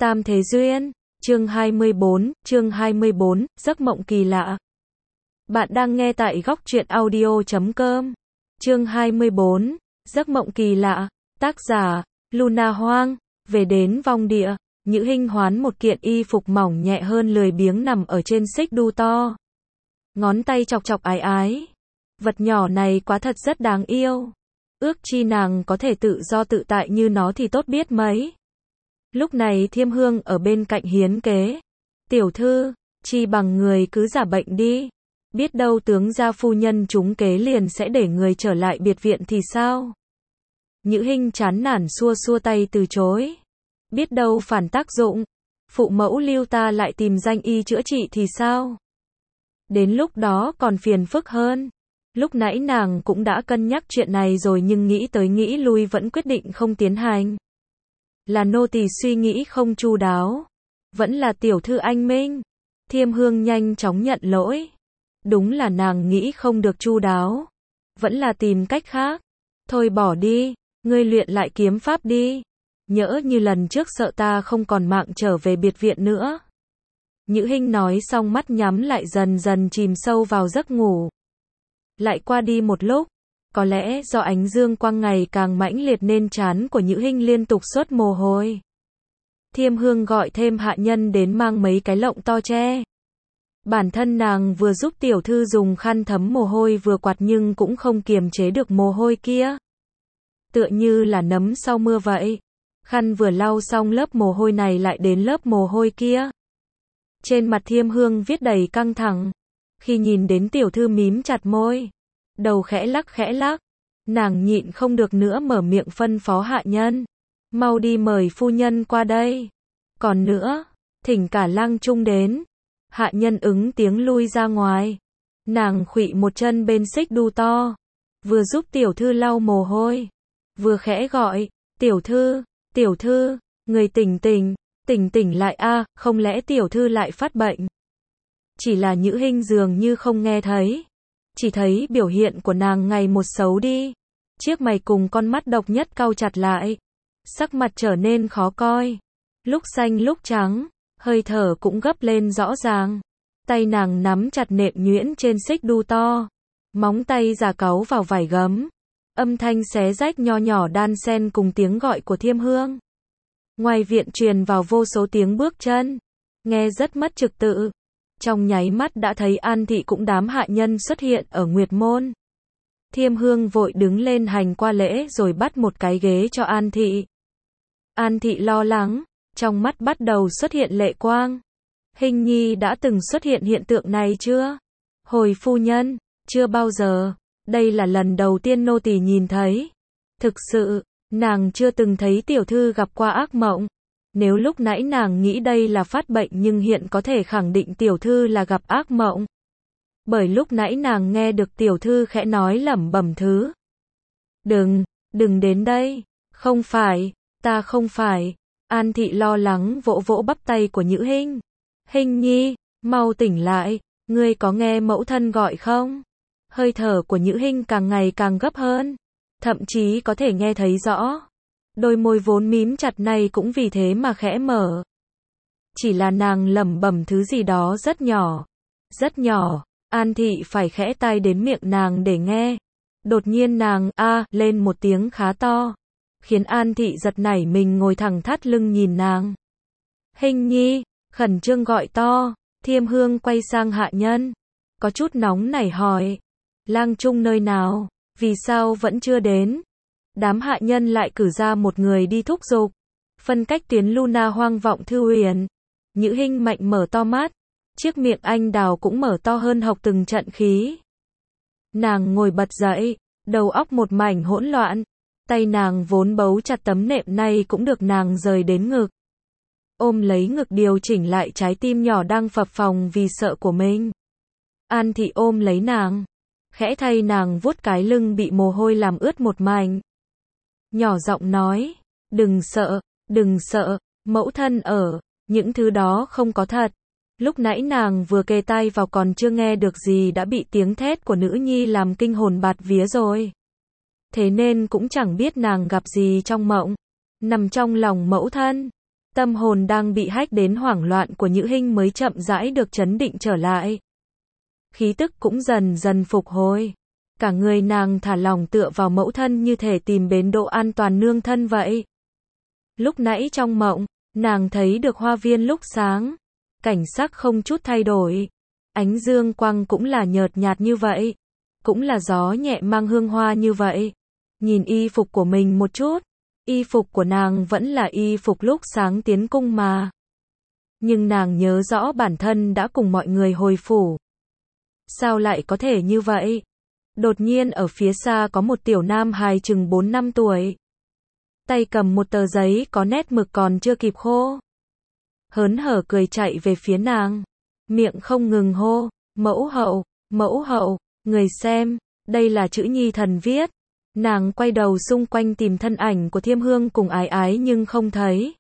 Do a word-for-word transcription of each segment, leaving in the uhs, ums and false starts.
Tam Thế Duyên, chương hai mươi bốn, chương hai mươi bốn, giấc mộng kỳ lạ. Bạn đang nghe tại góc truyện audio chấm com. Chương hai mươi bốn, giấc mộng kỳ lạ, tác giả, Luna Hoang, về đến vong địa, Nhữ Hinh hoán một kiện y phục mỏng nhẹ hơn lười biếng nằm ở trên xích đu to. Ngón tay chọc chọc ái ái. Vật nhỏ này quá thật rất đáng yêu. Ước chi nàng có thể tự do tự tại như nó thì tốt biết mấy. Lúc này Thiêm Hương ở bên cạnh hiến kế. Tiểu thư, chi bằng người cứ giả bệnh đi. Biết đâu tướng gia phu nhân trúng kế liền sẽ để người trở lại biệt viện thì sao? Nhữ Hinh chán nản xua xua tay từ chối. Biết đâu phản tác dụng. Phụ mẫu lưu ta lại tìm danh y chữa trị thì sao? Đến lúc đó còn phiền phức hơn. Lúc nãy nàng cũng đã cân nhắc chuyện này rồi nhưng nghĩ tới nghĩ lui vẫn quyết định không tiến hành. Là nô tỳ suy nghĩ không chu đáo. Vẫn là tiểu thư anh minh. Thiêm Hương nhanh chóng nhận lỗi. Đúng là nàng nghĩ không được chu đáo. Vẫn là tìm cách khác. Thôi bỏ đi, ngươi luyện lại kiếm pháp đi. Nhỡ như lần trước sợ ta không còn mạng trở về biệt viện nữa. Nhữ Hinh nói xong mắt nhắm lại dần dần chìm sâu vào giấc ngủ. Lại qua đi một lúc. Có lẽ do ánh dương quang ngày càng mãnh liệt nên trán của Nhữ Hinh liên tục xuất mồ hôi. Thiêm Hương gọi thêm hạ nhân đến mang mấy cái lọng to che. Bản thân nàng vừa giúp tiểu thư dùng khăn thấm mồ hôi vừa quạt nhưng cũng không kiềm chế được mồ hôi kia. Tựa như là nấm sau mưa vậy. Khăn vừa lau xong lớp mồ hôi này lại đến lớp mồ hôi kia. Trên mặt Thiêm Hương viết đầy căng thẳng. Khi nhìn đến tiểu thư mím chặt môi. Đầu khẽ lắc khẽ lắc. Nàng nhịn không được nữa mở miệng phân phó hạ nhân. Mau đi mời phu nhân qua đây. Còn nữa, thỉnh cả lang trung đến. Hạ nhân ứng tiếng lui ra ngoài. Nàng khuỵu một chân bên xích đu to. Vừa giúp tiểu thư lau mồ hôi. Vừa khẽ gọi, tiểu thư, tiểu thư, người tỉnh tỉnh, tỉnh tỉnh lại a, không lẽ tiểu thư lại phát bệnh. Chỉ là Nhữ Hinh dường như không nghe thấy. Chỉ thấy biểu hiện của nàng ngày một xấu đi. Chiếc mày cùng con mắt độc nhất cau chặt lại. Sắc mặt trở nên khó coi. Lúc xanh lúc trắng. Hơi thở cũng gấp lên rõ ràng. Tay nàng nắm chặt nệm nhuyễn trên xích đu to. Móng tay già cáu vào vải gấm. Âm thanh xé rách nho nhỏ đan xen cùng tiếng gọi của Thiêm Hương. Ngoài viện truyền vào vô số tiếng bước chân. Nghe rất mất trật tự. Trong nháy mắt đã thấy An Thị cũng đám hạ nhân xuất hiện ở Nguyệt Môn. Thiêm Hương vội đứng lên hành qua lễ rồi bắt một cái ghế cho An Thị. An Thị lo lắng, trong mắt bắt đầu xuất hiện lệ quang. Hình nhi đã từng xuất hiện hiện tượng này chưa? Hồi phu nhân, chưa bao giờ. Đây là lần đầu tiên nô tỳ nhìn thấy. Thực sự, nàng chưa từng thấy tiểu thư gặp qua ác mộng. Nếu lúc nãy nàng nghĩ đây là phát bệnh nhưng hiện có thể khẳng định tiểu thư là gặp ác mộng. Bởi lúc nãy nàng nghe được tiểu thư khẽ nói lẩm bẩm thứ. Đừng, đừng đến đây. Không phải, ta không phải. An Thị lo lắng vỗ vỗ bắp tay của Nhữ Hinh. Hinh nhi, mau tỉnh lại, ngươi có nghe mẫu thân gọi không? Hơi thở của Nhữ Hinh càng ngày càng gấp hơn. Thậm chí có thể nghe thấy rõ. Đôi môi vốn mím chặt này cũng vì thế mà khẽ mở. Chỉ là nàng lẩm bẩm thứ gì đó rất nhỏ. Rất nhỏ, An Thị phải khẽ tai đến miệng nàng để nghe. Đột nhiên nàng a lên một tiếng khá to. Khiến An Thị giật nảy mình ngồi thẳng thắt lưng nhìn nàng. Hinh nhi, khẩn trương gọi to. Thiêm Hương quay sang hạ nhân. Có chút nóng nảy hỏi. Lang trung nơi nào, vì sao vẫn chưa đến? Đám hạ nhân lại cử ra một người đi thúc giục. Phân cách tuyến Luna Hoang vọng thư huyền. Nhữ Hinh mạnh mở to mắt. Chiếc miệng anh đào cũng mở to hơn học từng trận khí. Nàng ngồi bật dậy. Đầu óc một mảnh hỗn loạn. Tay nàng vốn bấu chặt tấm nệm này cũng được nàng rời đến ngực. Ôm lấy ngực điều chỉnh lại trái tim nhỏ đang phập phồng vì sợ của mình. An Thị ôm lấy nàng. Khẽ thay nàng vuốt cái lưng bị mồ hôi làm ướt một mảnh. Nhỏ giọng nói, đừng sợ, đừng sợ, mẫu thân ở, những thứ đó không có thật. Lúc nãy nàng vừa kề tai vào còn chưa nghe được gì đã bị tiếng thét của nữ nhi làm kinh hồn bạt vía rồi. Thế nên cũng chẳng biết nàng gặp gì trong mộng. Nằm trong lòng mẫu thân. Tâm hồn đang bị hách đến hoảng loạn của Nhữ Hinh mới chậm rãi được trấn định trở lại. Khí tức cũng dần dần phục hồi. Cả người nàng thả lỏng tựa vào mẫu thân như thể tìm bến đỗ an toàn nương thân vậy. Lúc nãy trong mộng, nàng thấy được hoa viên lúc sáng. Cảnh sắc không chút thay đổi. Ánh dương quang cũng là nhợt nhạt như vậy. Cũng là gió nhẹ mang hương hoa như vậy. Nhìn y phục của mình một chút. Y phục của nàng vẫn là y phục lúc sáng tiến cung mà. Nhưng nàng nhớ rõ bản thân đã cùng mọi người hồi phủ. Sao lại có thể như vậy? Đột nhiên ở phía xa có một tiểu nam hài chừng bốn năm tuổi. Tay cầm một tờ giấy có nét mực còn chưa kịp khô. Hớn hở cười chạy về phía nàng. Miệng không ngừng hô, mẫu hậu, mẫu hậu, người xem, đây là chữ Nhi thần viết. Nàng quay đầu xung quanh tìm thân ảnh của Thiêm Hương cùng Ái Ái nhưng không thấy.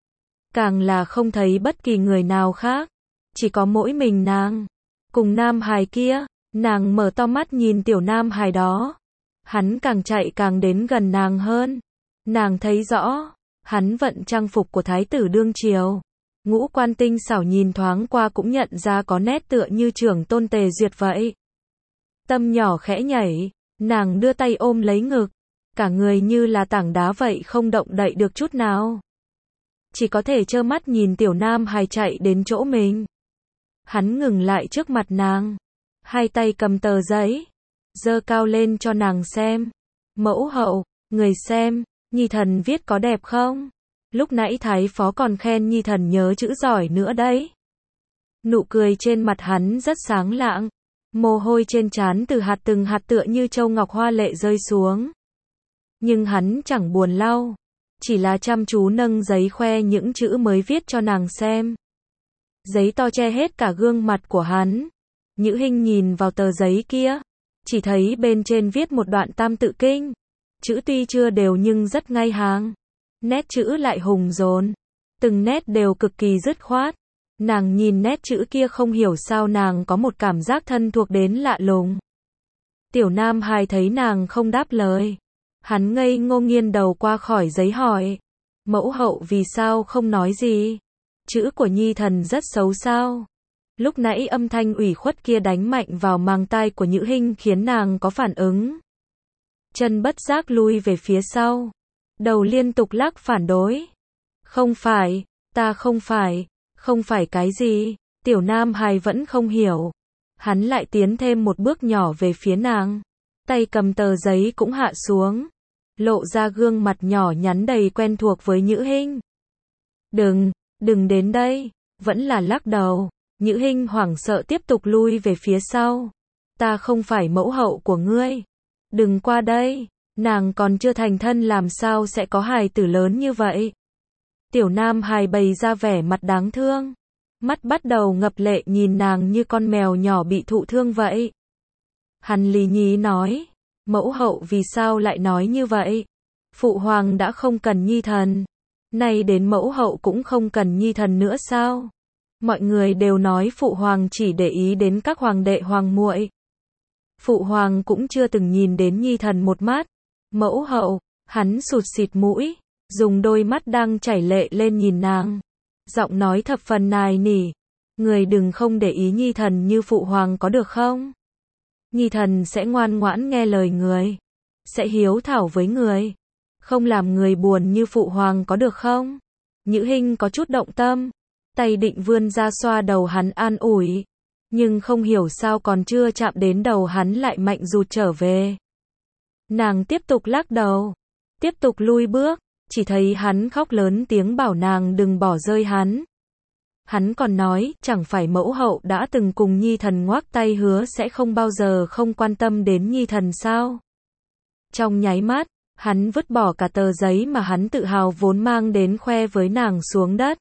Càng là không thấy bất kỳ người nào khác. Chỉ có mỗi mình nàng. Cùng nam hài kia, nàng mở to mắt nhìn tiểu nam hài đó. Hắn càng chạy càng đến gần nàng hơn. Nàng thấy rõ, hắn vận trang phục của thái tử đương triều. Ngũ quan tinh xảo nhìn thoáng qua cũng nhận ra có nét tựa như trưởng tôn Tề Duyệt vậy. Tâm nhỏ khẽ nhảy, nàng đưa tay ôm lấy ngực. Cả người như là tảng đá vậy không động đậy được chút nào. Chỉ có thể trơ mắt nhìn tiểu nam hài chạy đến chỗ mình. Hắn ngừng lại trước mặt nàng. Hai tay cầm tờ giấy. Giơ cao lên cho nàng xem. Mẫu hậu, người xem, Nhi thần viết có đẹp không? Lúc nãy thái phó còn khen Nhi thần nhớ chữ giỏi nữa đấy. Nụ cười trên mặt hắn rất sáng lạng. Mồ hôi trên trán từ hạt từng hạt tựa như châu ngọc hoa lệ rơi xuống. Nhưng hắn chẳng buồn lau. Chỉ là chăm chú nâng giấy khoe những chữ mới viết cho nàng xem. Giấy to che hết cả gương mặt của hắn. Nhữ Hinh nhìn vào tờ giấy kia. Chỉ thấy bên trên viết một đoạn tam tự kinh. Chữ tuy chưa đều nhưng rất ngay hàng. Nét chữ lại hùng dồn. Từng nét đều cực kỳ dứt khoát. Nàng nhìn nét chữ kia không hiểu sao nàng có một cảm giác thân thuộc đến lạ lùng. Tiểu nam hài thấy nàng không đáp lời. Hắn ngây ngô nghiêng đầu qua khỏi giấy hỏi. Mẫu hậu vì sao không nói gì? Chữ của Nhi thần rất xấu sao? Lúc nãy âm thanh ủy khuất kia đánh mạnh vào màng tai của Nhữ Hinh khiến nàng có phản ứng. Chân bất giác lui về phía sau. Đầu liên tục lắc phản đối. Không phải, ta không phải, không phải cái gì? Tiểu nam hài vẫn không hiểu. Hắn lại tiến thêm một bước nhỏ về phía nàng. Tay cầm tờ giấy cũng hạ xuống. Lộ ra gương mặt nhỏ nhắn đầy quen thuộc với Nhữ Hinh. Đừng, đừng đến đây. Vẫn là lắc đầu. Nhữ Hinh hoảng sợ tiếp tục lui về phía sau. Ta không phải mẫu hậu của ngươi. Đừng qua đây. Nàng còn chưa thành thân làm sao sẽ có hài tử lớn như vậy. Tiểu nam hài bày ra vẻ mặt đáng thương. Mắt bắt đầu ngập lệ nhìn nàng như con mèo nhỏ bị thụ thương vậy. Hắn lì nhí nói. Mẫu hậu vì sao lại nói như vậy? Phụ hoàng đã không cần Nhi thần. Nay đến mẫu hậu cũng không cần Nhi thần nữa sao? Mọi người đều nói phụ hoàng chỉ để ý đến các hoàng đệ hoàng muội. Phụ hoàng cũng chưa từng nhìn đến Nhi thần một mắt. Mẫu hậu, hắn sụt xịt mũi, dùng đôi mắt đang chảy lệ lên nhìn nàng. Giọng nói thập phần nài nỉ. Người đừng không để ý Nhi thần như phụ hoàng có được không? Nhi thần sẽ ngoan ngoãn nghe lời người. Sẽ hiếu thảo với người. Không làm người buồn như phụ hoàng có được không? Nhữ Hinh có chút động tâm. Tay định vươn ra xoa đầu hắn an ủi. Nhưng không hiểu sao còn chưa chạm đến đầu hắn lại mạnh rụt trở về. Nàng tiếp tục lắc đầu. Tiếp tục lui bước. Chỉ thấy hắn khóc lớn tiếng bảo nàng đừng bỏ rơi hắn. Hắn còn nói, chẳng phải mẫu hậu đã từng cùng Nhi thần ngoác tay hứa sẽ không bao giờ không quan tâm đến Nhi thần sao? Trong nháy mắt, hắn vứt bỏ cả tờ giấy mà hắn tự hào vốn mang đến khoe với nàng xuống đất.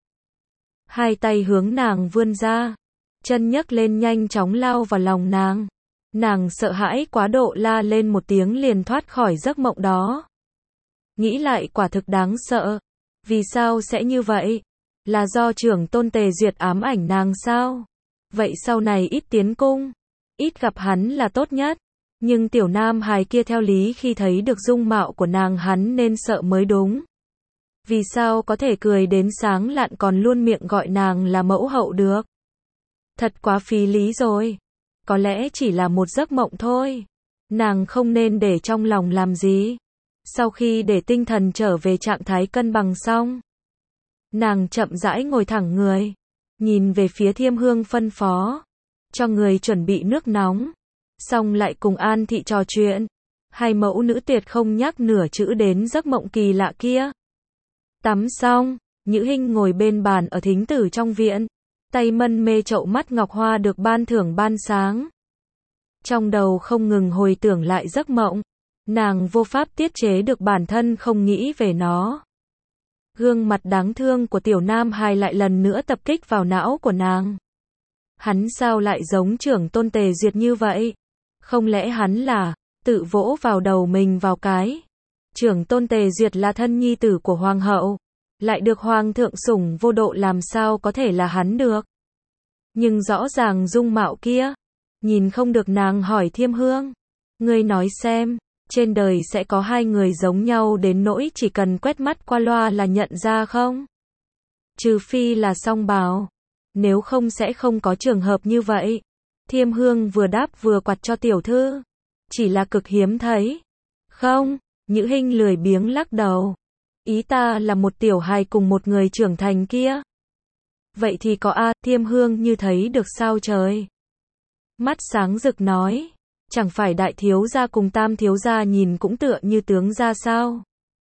Hai tay hướng nàng vươn ra, chân nhấc lên nhanh chóng lao vào lòng nàng. Nàng sợ hãi quá độ la lên một tiếng liền thoát khỏi giấc mộng đó. Nghĩ lại quả thực đáng sợ. Vì sao sẽ như vậy? Là do trưởng tôn Tề Duyệt ám ảnh nàng sao? Vậy sau này ít tiến cung, ít gặp hắn là tốt nhất. Nhưng tiểu nam hài kia theo lý khi thấy được dung mạo của nàng hắn nên sợ mới đúng. Vì sao có thể cười đến sáng lạn còn luôn miệng gọi nàng là mẫu hậu được? Thật quá phí lý rồi. Có lẽ chỉ là một giấc mộng thôi. Nàng không nên để trong lòng làm gì. Sau khi để tinh thần trở về trạng thái cân bằng xong, nàng chậm rãi ngồi thẳng người, nhìn về phía Thiêm Hương phân phó, cho người chuẩn bị nước nóng, xong lại cùng An Thị trò chuyện. Hai mẫu nữ tuyệt không nhắc nửa chữ đến giấc mộng kỳ lạ kia. Tắm xong, Nhữ Hinh ngồi bên bàn ở thính tử trong viện, tay mân mê chậu mắt ngọc hoa được ban thưởng ban sáng. Trong đầu không ngừng hồi tưởng lại giấc mộng, nàng vô pháp tiết chế được bản thân không nghĩ về nó. Gương mặt đáng thương của tiểu nam hài lại lần nữa tập kích vào não của nàng. Hắn sao lại giống trưởng tôn Tề Duyệt như vậy? Không lẽ hắn là tự vỗ vào đầu mình vào cái? Trưởng tôn Tề Duyệt là thân nhi tử của hoàng hậu, lại được hoàng thượng sủng vô độ, làm sao có thể là hắn được? Nhưng rõ ràng dung mạo kia, nhìn không được. Nàng hỏi Thiêm Hương, ngươi nói xem, trên đời sẽ có hai người giống nhau đến nỗi chỉ cần quét mắt qua loa là nhận ra không? Trừ phi là song bào, nếu không sẽ không có trường hợp như vậy. Thiêm Hương vừa đáp vừa quạt cho tiểu thư, chỉ là cực hiếm thấy. Không, Nhữ Hinh lười biếng lắc đầu. Ý ta là một tiểu hài cùng một người trưởng thành kia. Vậy thì có a, Thiêm Hương như thấy được sao trời. Mắt sáng rực nói, chẳng phải đại thiếu gia cùng tam thiếu gia nhìn cũng tựa như tướng gia sao?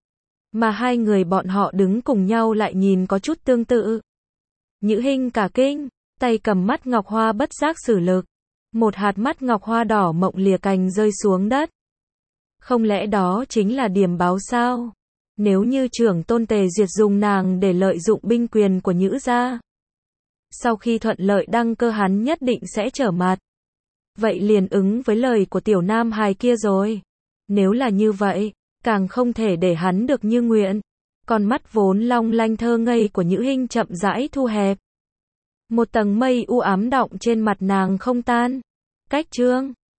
Mà hai người bọn họ đứng cùng nhau lại nhìn có chút tương tự. Nhữ Hinh cả kinh, tay cầm mắt ngọc hoa bất giác sử lực. Một hạt mắt ngọc hoa đỏ mộng lìa cành rơi xuống đất. Không lẽ đó chính là điểm báo sao? Nếu như trưởng tôn Tề Duyệt dùng nàng để lợi dụng binh quyền của Nhữ gia, sau khi thuận lợi đăng cơ hắn nhất định sẽ trở mặt. Vậy liền ứng với lời của tiểu nam hài kia rồi. Nếu là như vậy, càng không thể để hắn được như nguyện. Con mắt vốn long lanh thơ ngây của Nhữ Hinh chậm rãi thu hẹp. Một tầng mây u ám đọng trên mặt nàng không tan. Cách chương